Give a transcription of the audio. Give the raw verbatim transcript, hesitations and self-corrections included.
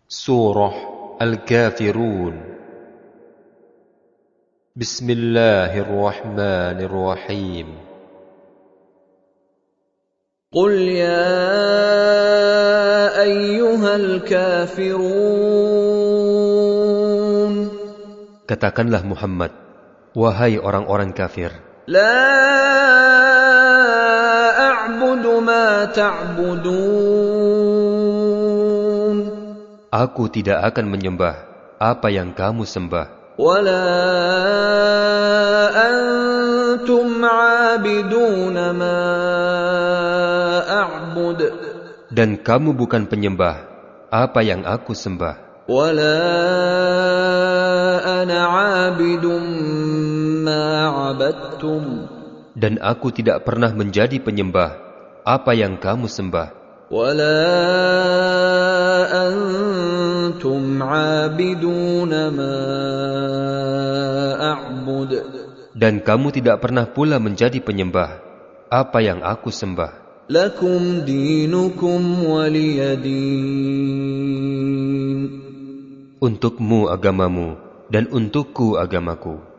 Surah Al-Kafirun. Bismillahirrahmanirrahim. Qul ya ayyuhal kafirun. Katakanlah Muhammad, wahai orang-orang kafir. La a'budu ma ta'budun. Aku tidak akan menyembah apa yang kamu sembah. Wala antum 'abiduna ma a'bud. Dan kamu bukan penyembah apa yang aku sembah. Wala ana 'abidum ma 'abadtum. Dan aku tidak pernah menjadi penyembah apa yang kamu sembah. Wala antum 'abiduna ma a'bud. Dan kamu tidak pernah pula menjadi penyembah apa yang aku sembah. Lakum dinukum waliyadin. Untukmu agamamu dan untukku agamaku.